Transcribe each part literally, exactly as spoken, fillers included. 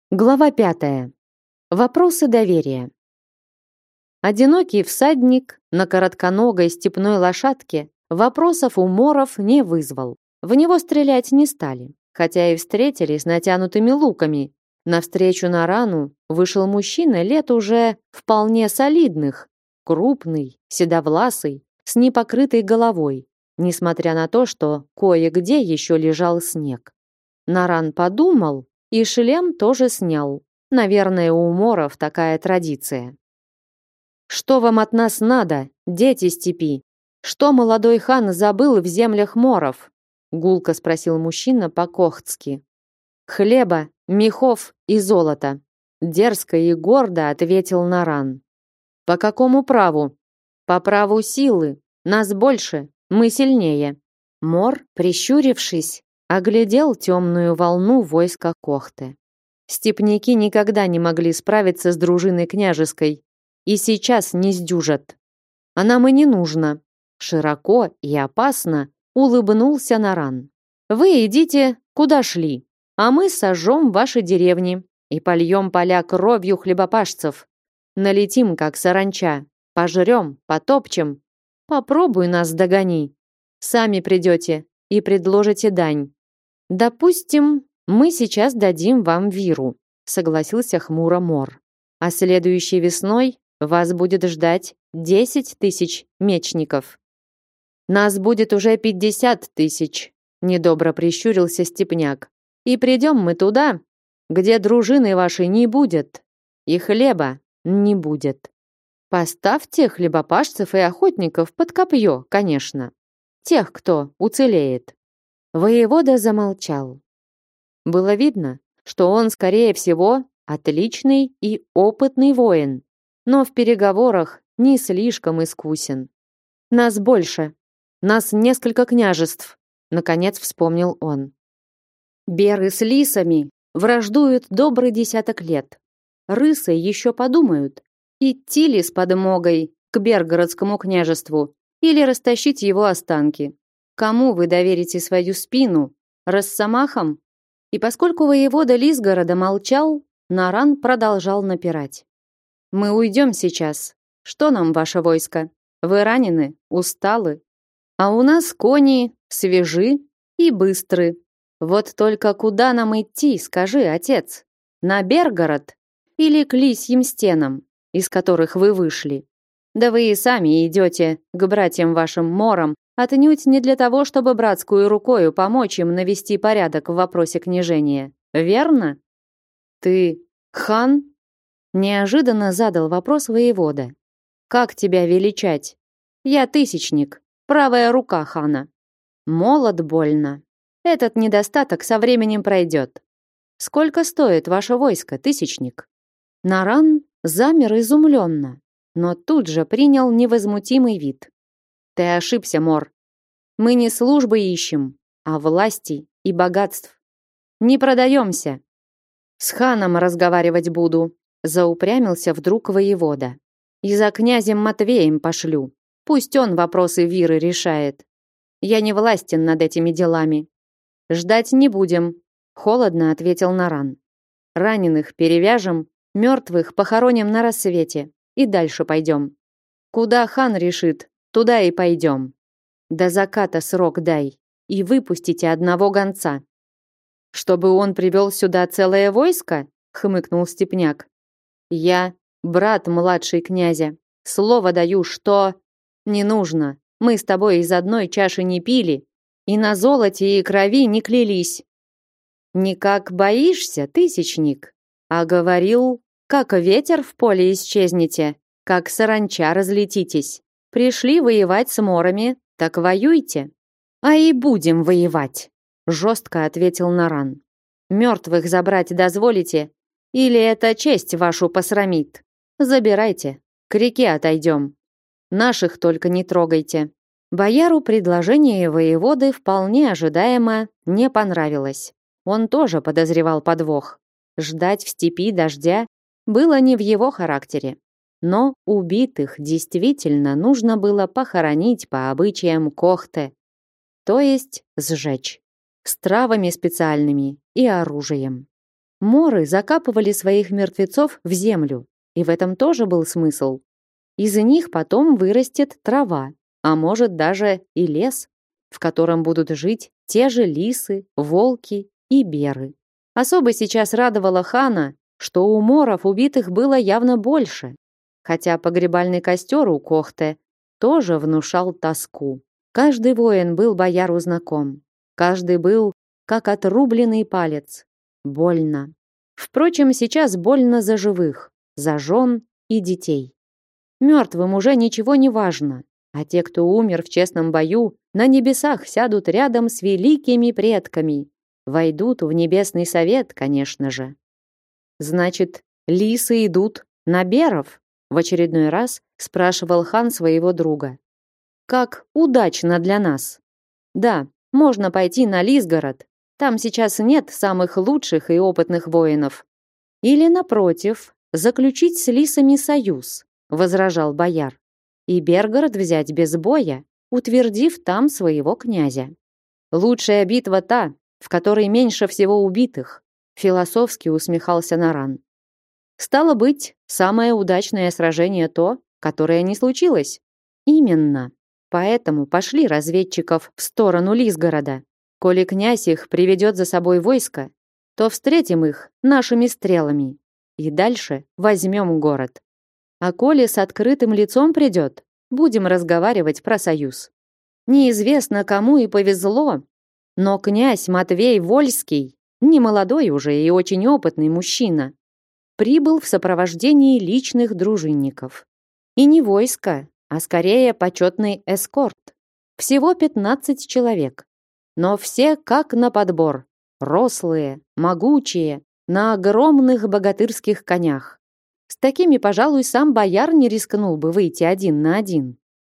Глава пятая. Вопросы доверия. Одинокий всадник на коротконогой степной лошадке вопросов у моров не вызвал. В него стрелять не стали, хотя и встретили с натянутыми луками. Навстречу Нарану вышел мужчина лет уже вполне солидных, крупный, седовласый, с непокрытой головой, несмотря на то, что кое-где еще лежал снег. Наран подумал, и шлем тоже снял. Наверное, у моров такая традиция. «Что вам от нас надо, дети степи? Что молодой хан забыл в землях моров?» Гулко спросил мужчина по-кохтски. «Хлеба, мехов и золота», дерзко и гордо ответил Наран. «По какому праву?» «По праву силы. Нас больше, мы сильнее». Мор, прищурившись, оглядел темную волну войска Кохты. Степняки никогда не могли справиться с дружиной княжеской, и сейчас не сдюжат. А нам и не нужно. Широко и опасно улыбнулся Наран. Вы идите, куда шли, а мы сожжем ваши деревни и польем поля кровью хлебопашцев. Налетим, как саранча, пожрем, потопчем. Попробуй нас догони. Сами придете и предложите дань. Допустим, мы сейчас дадим вам виру, согласился хмуро Мор. А следующей весной вас будет ждать десять тысяч мечников. Нас будет уже пятьдесят тысяч, недобро прищурился степняк. И придем мы туда, где дружины вашей не будет, и хлеба не будет. Поставьте хлебопашцев и охотников под копье, конечно. Тех, кто уцелеет. Воевода замолчал. Было видно, что он, скорее всего, отличный и опытный воин, но в переговорах не слишком искусен. Нас больше. Нас несколько княжеств, наконец вспомнил он. Беры с лисами враждуют добрый десяток лет. Рысы еще подумают, идти ли с подмогой к Бергородскому княжеству или растащить его останки. Кому вы доверите свою спину? Росомахам? И поскольку воевода Лисгорода молчал, Наран продолжал напирать. Мы уйдем сейчас. Что нам ваше войско? Вы ранены, усталы, а у нас кони свежи и быстры. Вот только куда нам идти, скажи, отец? На Бергород или к лисьим стенам, из которых вы вышли? Да вы и сами идете к братьям вашим морам, отнюдь не для того, чтобы братскую рукою помочь им навести порядок в вопросе княжения. Верно? Ты хан? Неожиданно задал вопрос воевода. Как тебя величать? Я тысячник, правая рука хана. Молод больно. Этот недостаток со временем пройдет. Сколько стоит ваше войско, тысячник? Наран замер изумленно, но тут же принял невозмутимый вид. Ты ошибся, Мор. Мы не службы ищем, а власти и богатств. Не продаемся. С ханом разговаривать буду, заупрямился вдруг воевода. И за князем Матвеем пошлю. Пусть он вопросы виры решает. Я не властен над этими делами. Ждать не будем, холодно ответил Наран. Раненых перевяжем, мертвых похороним на рассвете и дальше пойдем. Куда хан решит, туда и пойдем. До заката срок дай и выпустите одного гонца. Чтобы он привел сюда целое войско, хмыкнул степняк. Я брат младший князя. Слово даю, что не нужно. Мы с тобой из одной чаши не пили и на золоте и крови не клялись. Никак боишься, тысячник, а говорил, как ветер в поле исчезнете, как саранча разлетитесь. Пришли воевать с морами, так воюйте. А и будем воевать, жестко ответил Наран. Мертвых забрать дозволите? Или это честь вашу посрамит? Забирайте, к реке отойдем. Наших только не трогайте. Бояру предложение воеводы вполне ожидаемо не понравилось. Он тоже подозревал подвох. Ждать в степи дождя было не в его характере. Но убитых действительно нужно было похоронить по обычаям Кохты, то есть сжечь, с травами специальными и оружием. Моры закапывали своих мертвецов в землю, и в этом тоже был смысл. Из них потом вырастет трава, а может даже и лес, в котором будут жить те же лисы, волки и беры. Особо сейчас радовало хана, что у моров убитых было явно больше, хотя погребальный костер у Кохте тоже внушал тоску. Каждый воин был бояру знаком, каждый был как отрубленный палец. Больно. Впрочем, сейчас больно за живых, за жен и детей. Мертвым уже ничего не важно, а те, кто умер в честном бою, на небесах сядут рядом с великими предками, войдут в небесный совет, конечно же. Значит, лисы идут на беров? В очередной раз спрашивал хан своего друга. Как удачно для нас. Да, можно пойти на Лисгород. Там сейчас нет самых лучших и опытных воинов. Или, напротив, заключить с лисами союз, возражал бояр, и Бергород взять без боя, утвердив там своего князя. Лучшая битва та, в которой меньше всего убитых, философски усмехался Наран. Стало быть, самое удачное сражение то, которое не случилось. Именно. Поэтому пошли разведчиков в сторону Лисгорода. Коли князь их приведет за собой войско, то встретим их нашими стрелами. И дальше возьмем город. А коли с открытым лицом придет, будем разговаривать про союз. Неизвестно, кому и повезло, но князь Матвей Вольский, немолодой уже и очень опытный мужчина, прибыл в сопровождении личных дружинников. И не войско, а скорее почетный эскорт. Всего пятнадцать человек. Но все как на подбор. Рослые, могучие, на огромных богатырских конях. С такими, пожалуй, сам бояр не рискнул бы выйти один на один.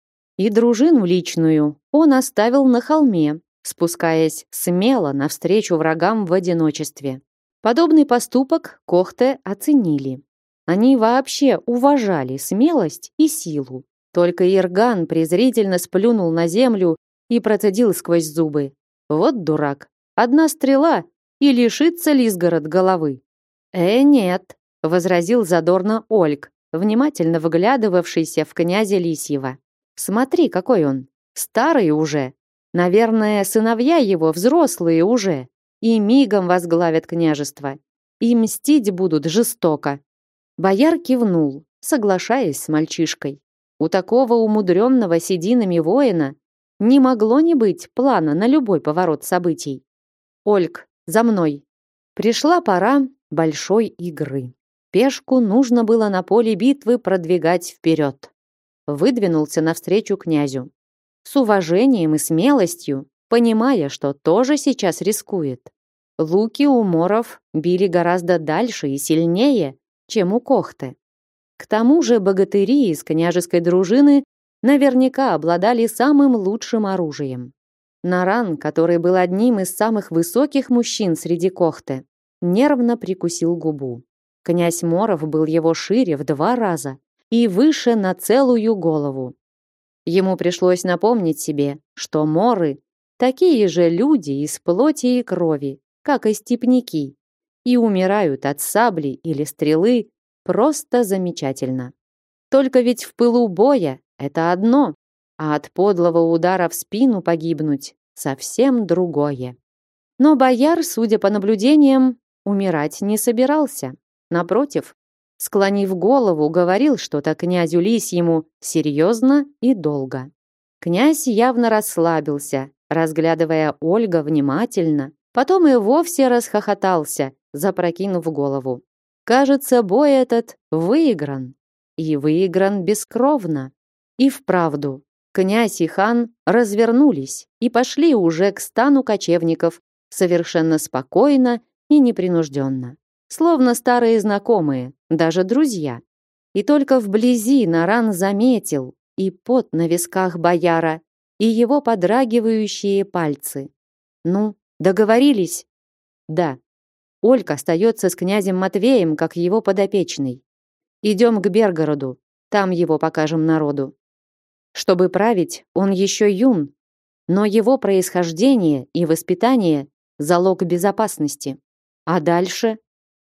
И дружину личную он оставил на холме, спускаясь смело навстречу врагам в одиночестве. Подобный поступок Кохте оценили. Они вообще уважали смелость и силу. Только Ирган презрительно сплюнул на землю и процедил сквозь зубы. Вот дурак. Одна стрела и лишится Лисгород головы. Э, нет, возразил задорно Ольг, внимательно выглядывавшийся в князя Лисьева. Смотри, какой он. Старый уже. Наверное, сыновья его взрослые уже. И мигом возглавят княжество. И мстить будут жестоко. Бояр кивнул, соглашаясь с мальчишкой. У такого умудренного сединами воина не могло не быть плана на любой поворот событий. Ольг, за мной. Пришла пора большой игры. Пешку нужно было на поле битвы продвигать вперед. Выдвинулся навстречу князю. С уважением и смелостью, понимая, что тоже сейчас рискует. Луки у моров били гораздо дальше и сильнее, чем у Кохте. К тому же богатыри из княжеской дружины наверняка обладали самым лучшим оружием. Наран, который был одним из самых высоких мужчин среди Кохте, нервно прикусил губу. Князь Моров был его шире в два раза и выше на целую голову. Ему пришлось напомнить себе, что моры такие же люди из плоти и крови, как и степняки, и умирают от сабли или стрелы просто замечательно. Только ведь в пылу боя это одно, а от подлого удара в спину погибнуть совсем другое. Но бояр, судя по наблюдениям, умирать не собирался. Напротив, склонив голову, говорил что-то князю Лисьему серьезно и долго. Князь явно расслабился, разглядывая Ольга внимательно, потом и вовсе расхохотался, запрокинув голову. Кажется, бой этот выигран. И выигран бескровно. И вправду, князь и хан развернулись и пошли уже к стану кочевников совершенно спокойно и непринужденно. Словно старые знакомые, даже друзья. И только вблизи Наран заметил и пот на висках бояра, и его подрагивающие пальцы. Ну, договорились? Да. Ольг остается с князем Матвеем, как его подопечный. Идем к Бергороду, там его покажем народу. Чтобы править, он еще юн, но его происхождение и воспитание – залог безопасности. А дальше?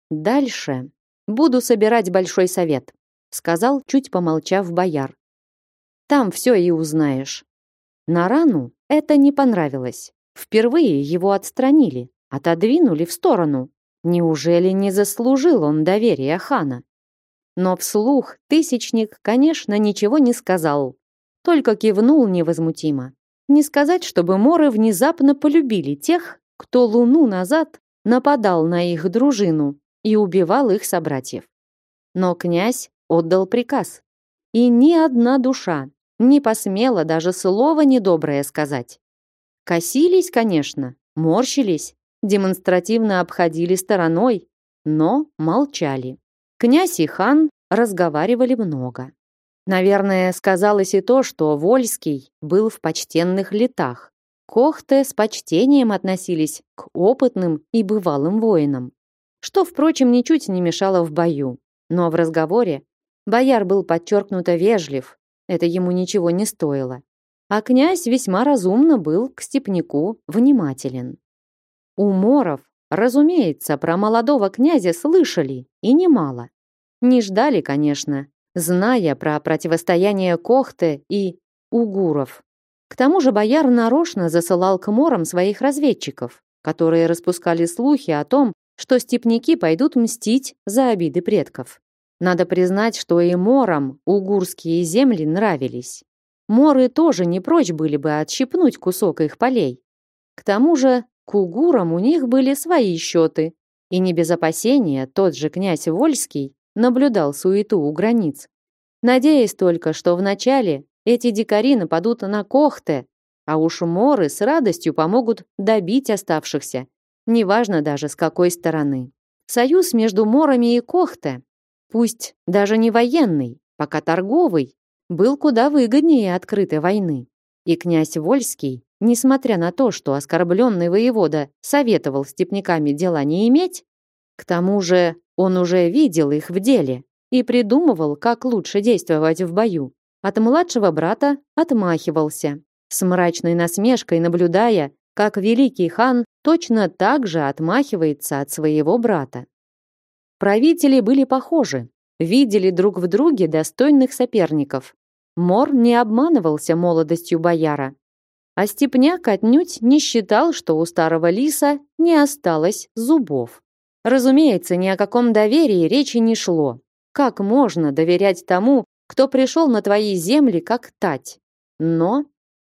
Дальше буду собирать большой совет, сказал, чуть помолчав, бояр. Там все и узнаешь. Нарану это не понравилось. Впервые его отстранили, отодвинули в сторону. Неужели не заслужил он доверия хана? Но вслух тысячник, конечно, ничего не сказал, только кивнул невозмутимо. Не сказать, чтобы моры внезапно полюбили тех, кто луну назад нападал на их дружину и убивал их собратьев. Но князь отдал приказ, и ни одна душа не посмела даже слова недоброе сказать. Косились, конечно, морщились, демонстративно обходили стороной, но молчали. Князь и хан разговаривали много. Наверное, сказалось и то, что Вольский был в почтенных летах. Кохты с почтением относились к опытным и бывалым воинам, что, впрочем, ничуть не мешало в бою. Но в разговоре бояр был подчеркнуто вежлив, это ему ничего не стоило. А князь весьма разумно был к степняку внимателен. У моров, разумеется, про молодого князя слышали, и немало. Не ждали, конечно, зная про противостояние Кохты и угуров. К тому же бояр нарочно засылал к морам своих разведчиков, которые распускали слухи о том, что степняки пойдут мстить за обиды предков. Надо признать, что и морам угурские земли нравились. Моры тоже не прочь были бы отщипнуть кусок их полей. К тому же к угурам у них были свои счеты, и не без опасения тот же князь Вольский наблюдал суету у границ, надеясь только, что вначале эти дикари нападут на Кохте, а уж моры с радостью помогут добить оставшихся, неважно даже с какой стороны. Союз между морами и Кохте, пусть даже не военный, пока торговый, был куда выгоднее открытой войны. И князь Вольский, несмотря на то, что оскорбленный воевода советовал степняками дела не иметь, к тому же он уже видел их в деле и придумывал, как лучше действовать в бою. От младшего брата отмахивался, с мрачной насмешкой наблюдая, как великий хан точно так же отмахивается от своего брата. Правители были похожи, видели друг в друге достойных соперников. Мор не обманывался молодостью бояра, а степняк отнюдь не считал, что у старого лиса не осталось зубов. Разумеется, ни о каком доверии речи не шло. Как можно доверять тому, кто пришел на твои земли как тать? Но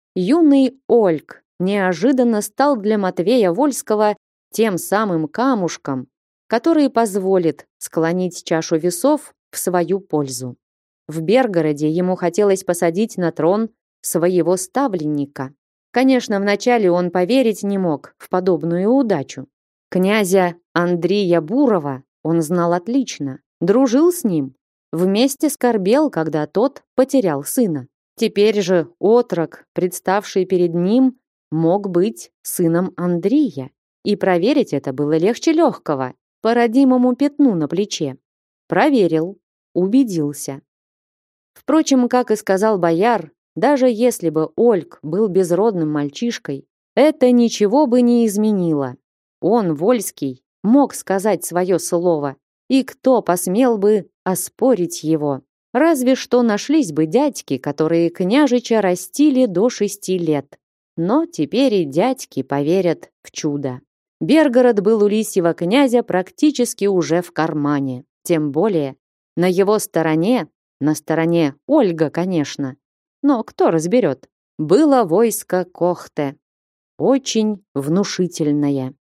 юный Ольг неожиданно стал для Матвея Вольского тем самым камушком, который позволит склонить чашу весов в свою пользу. В Бергороде ему хотелось посадить на трон своего ставленника. Конечно, вначале он поверить не мог в подобную удачу. Князя Андрея Бурова он знал отлично, дружил с ним, вместе скорбел, когда тот потерял сына. Теперь же отрок, представший перед ним, мог быть сыном Андрея, и проверить это было легче легкого, по родимому пятну на плече. Проверил, убедился. Впрочем, как и сказал бояр, даже если бы Ольг был безродным мальчишкой, это ничего бы не изменило. Он, Вольский, мог сказать свое слово, и кто посмел бы оспорить его? Разве что нашлись бы дядьки, которые княжича растили до шести лет. Но теперь и дядьки поверят в чудо. Бергород был у лисьего князя практически уже в кармане. Тем более, на его стороне, на стороне Ольга, конечно, но кто разберет, было войско Кохте. Очень внушительное.